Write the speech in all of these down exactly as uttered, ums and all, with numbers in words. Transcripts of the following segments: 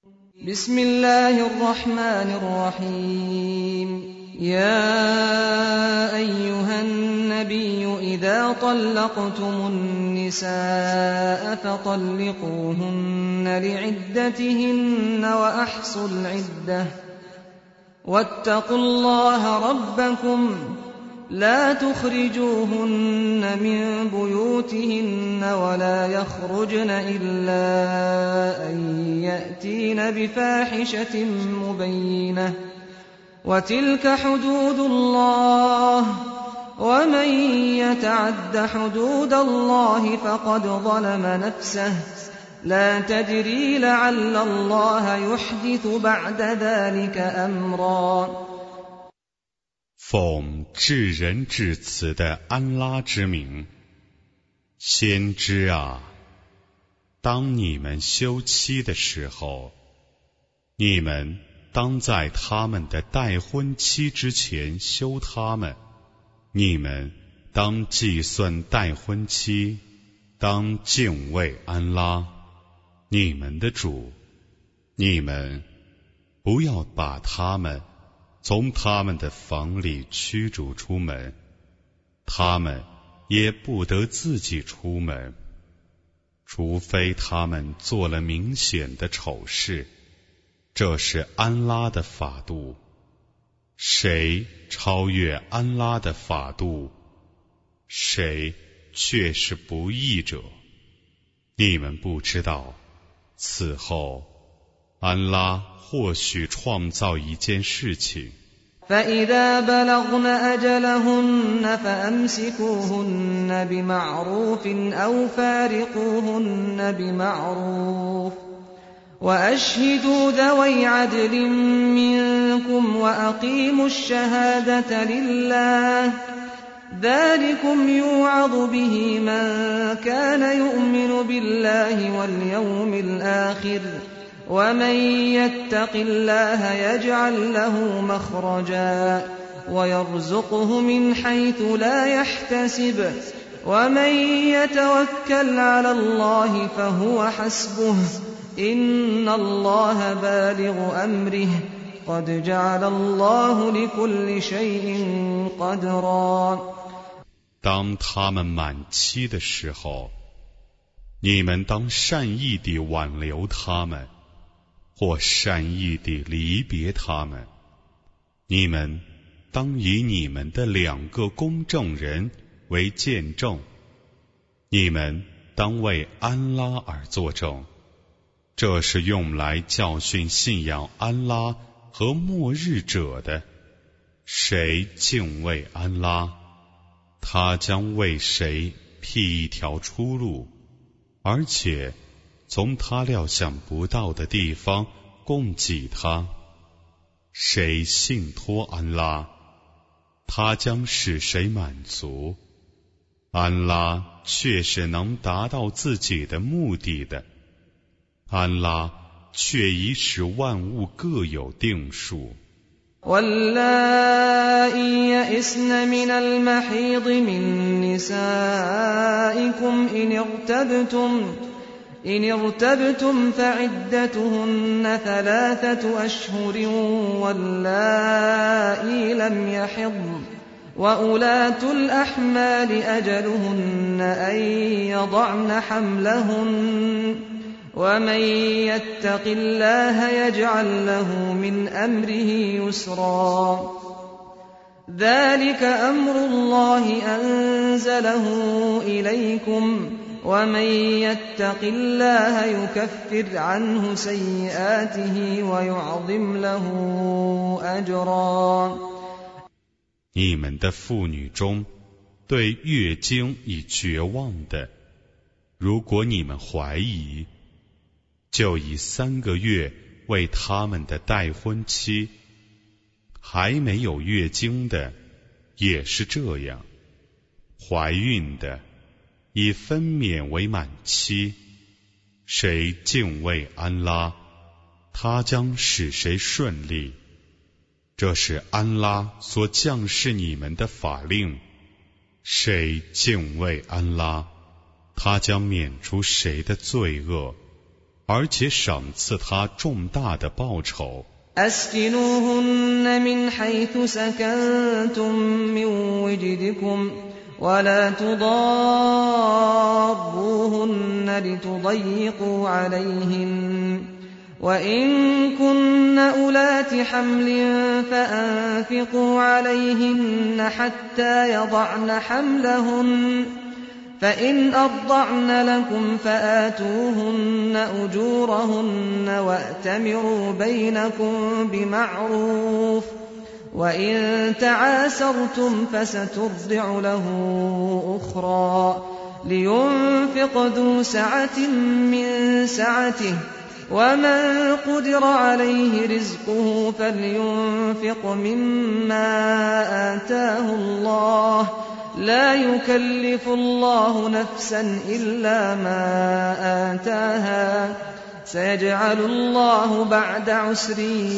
بسم الله الرحمن الرحيم يا أيها النبي إذا طلقتم النساء فطلقوهن لعدتهن وأحصوا العدة واتقوا الله ربكم لا تخرجوهن من بيوتهن ولا يخرجن إلا أن يأتين بفاحشة مبينة وتلك حدود الله ومن يتعد حدود الله فقد ظلم نفسه لا تدري لعل الله يحدث بعد ذلك أمرا 奉至仁至慈的安拉之名，先知啊，当你们休妻的时候，你们当在他们的待婚期之前休他们，你们当计算待婚期，当敬畏安拉，你们的主，你们不要把他们从他们的房里驱逐出门，他们也不得自己出门，除非他们做了明显的丑事。这是安拉的法度，谁超越安拉的法度，谁却是不义者。你们不知道，此后安拉或许创造一件事情。 فإذا بلغن أجلهن فأمسكوهن بمعروف أو فارقوهن بمعروف وأشهدوا ذوي عدل منكم وأقيموا الشهادة لله ذلكم يوعظ به من كان يؤمن بالله واليوم الآخر ومن يتق الله يجعل له مخرجا ويرزقه من حيث لا يحتسب ومن يتوكل على الله فهو حسبه إن الله بالغ أمره قد جعل الله لكل شيء قدرا 当他们满期的时候，你们当善意地挽留他们，或善意地离别他们。你们当以你们的两个公证人为见证，你们当为安拉而作证。这是用来教训信仰安拉和末日者的。谁敬畏安拉，他将为谁辟一条出路，而且从他料想不到的地方供给他。谁信托安拉，他将使谁满足。安拉确是能达到自己的目的的，安拉却已使万物各有定数。 واللائي يئسن من المحيض من نسائكم إن ارتبتم إن ارتبتم فعدتهن ثلاثة أشهر واللائي لم يحضن وأولاة الأحمال أجلهن أن يضعن حملهن ومن يتق الله يجعل له من أمره يسرا ذلك أمر الله أنزله إليكم ومن يتق الله يكفر عنه سيئاته ويعظم له أجرا 你们的妇女中对月经已绝望的，如果你们怀疑，就以三个月为他们的待婚期，还没有月经的也是这样，怀孕的以分娩为满期。谁敬畏安拉，他将使谁顺利。这是安拉所降示你们的法令。谁敬畏安拉，他将免除谁的罪恶。 而且赏赐他重大的报酬。 أسكنوهن من حيث سكنتم من وجدكم ولا تضاروهن لتضيقوا عليهن وإن كن أولات حمل فأنفقوا عليهن حتى يضعن حملهن فإن أرضعن لكم فآتوهن أجورهن وأتمروا بينكم بمعروف وإن تعاسرتم فسترضع له أخرى لينفق ذو سعة من سعته ومن قدر عليه رزقه فلينفق مما آتاه الله لا يكلف الله نفسا إلا ما آتاها سيجعل الله بعد عسر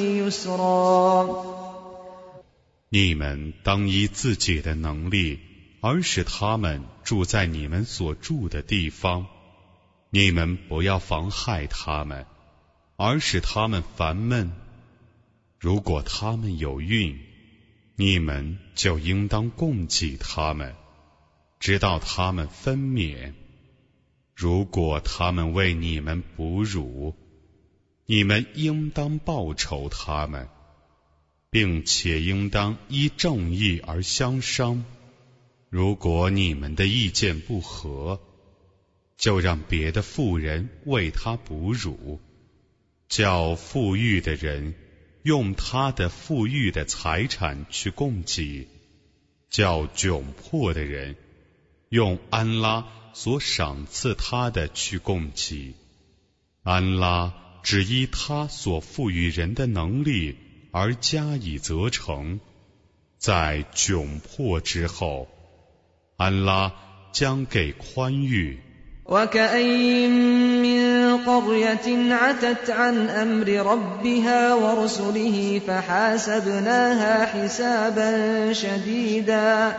يسرا。 你们当依自己的能力，而使他们住在你们所住的地方。你们不要妨害他们，而使他们烦闷。如果他们有孕，你们就应当供给他们，直到他们分娩。如果他们为你们哺乳，你们应当报酬他们，并且应当依正义而相商。如果你们的意见不合，就让别的妇人为他哺乳，叫富裕的人用他的富裕的财产去供给，叫窘迫的人用安拉所赏赐他的去供给。安拉只依他所赋予人的能力而加以责成，在窘迫之后，安拉将给宽裕。 وكأين من قرية عتت عن أمر ربها ورسله فحاسبناها حسابا شديدا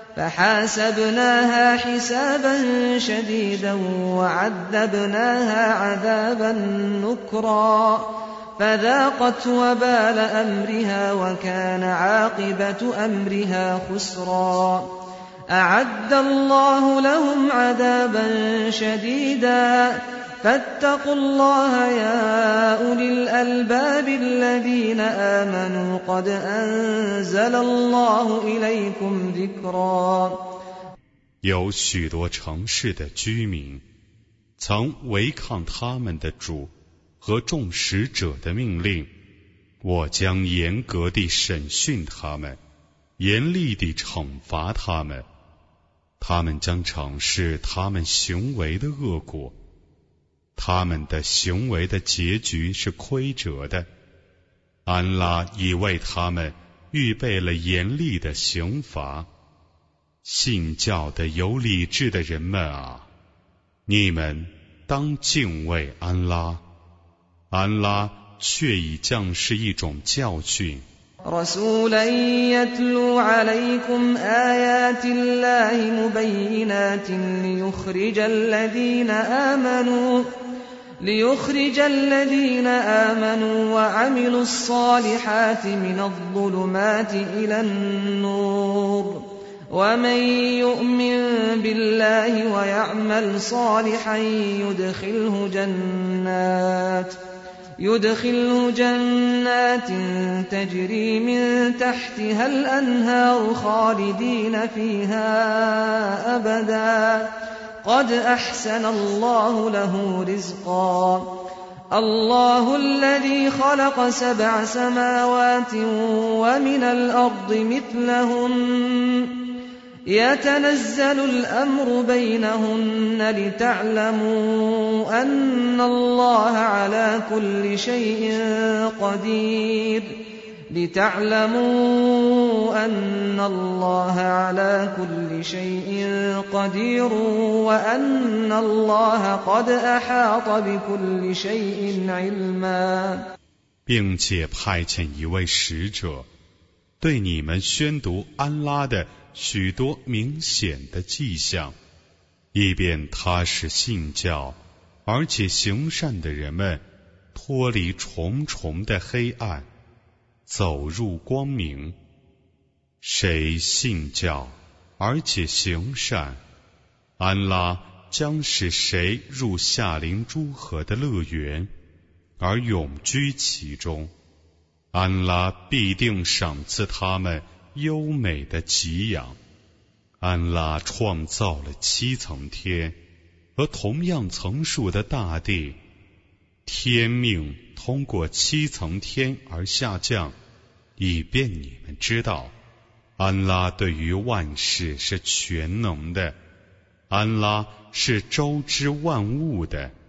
فحاسبناها حسابا شديدا وعذبناها عذابا نكرا فذاقت وبال أمرها وكان عاقبة أمرها خسرا أعد الله لهم عذابا شديدا فاتقوا الله يا أولي الألباب الذين آمنوا قد أنزل الله إليكم ذكرا。 有许多城市的居民曾违抗他们的主和众使者的命令，我将严格地审讯他们，严厉地惩罚他们。他们将尝试他们行为的恶果，他们的行为的结局是亏折的。安拉已为他们预备了严厉的刑罚。信教的有理智的人们啊，你们当敬畏安拉，安拉却已降示一种教训。 رسولا يتلو عليكم آيات الله مبينات ليخرج الذين آمنوا ليخرج الذين آمنوا وعملوا الصالحات من الظلمات إلى النور ومن يؤمن بالله ويعمل صالحا يدخله جنات يدخله جنات تجري من تحتها الأنهار خالدين فيها أبدا قد أحسن الله له رزقا الله الذي خلق سبع سماوات ومن الأرض مثلهن يتنزل الأمر بينهن لتعلموا أن الله على كل شيء قدير لتعلموا أن الله على كل شيء قدير وأن الله قد أحاط بكل شيء علما。 并且派遣一位使者，对你们宣读安拉的许多明显的迹象，以便他使信教而且行善的人们脱离重重的黑暗，走入光明。谁信教而且行善，安拉将使谁入夏林诸河的乐园，而永居其中。安拉必定赏赐他们优美的给养。安拉创造了七层天和同样层数的大地，天命通过七层天而下降，以便你们知道，安拉对于万事是全能的，安拉是周知万物的。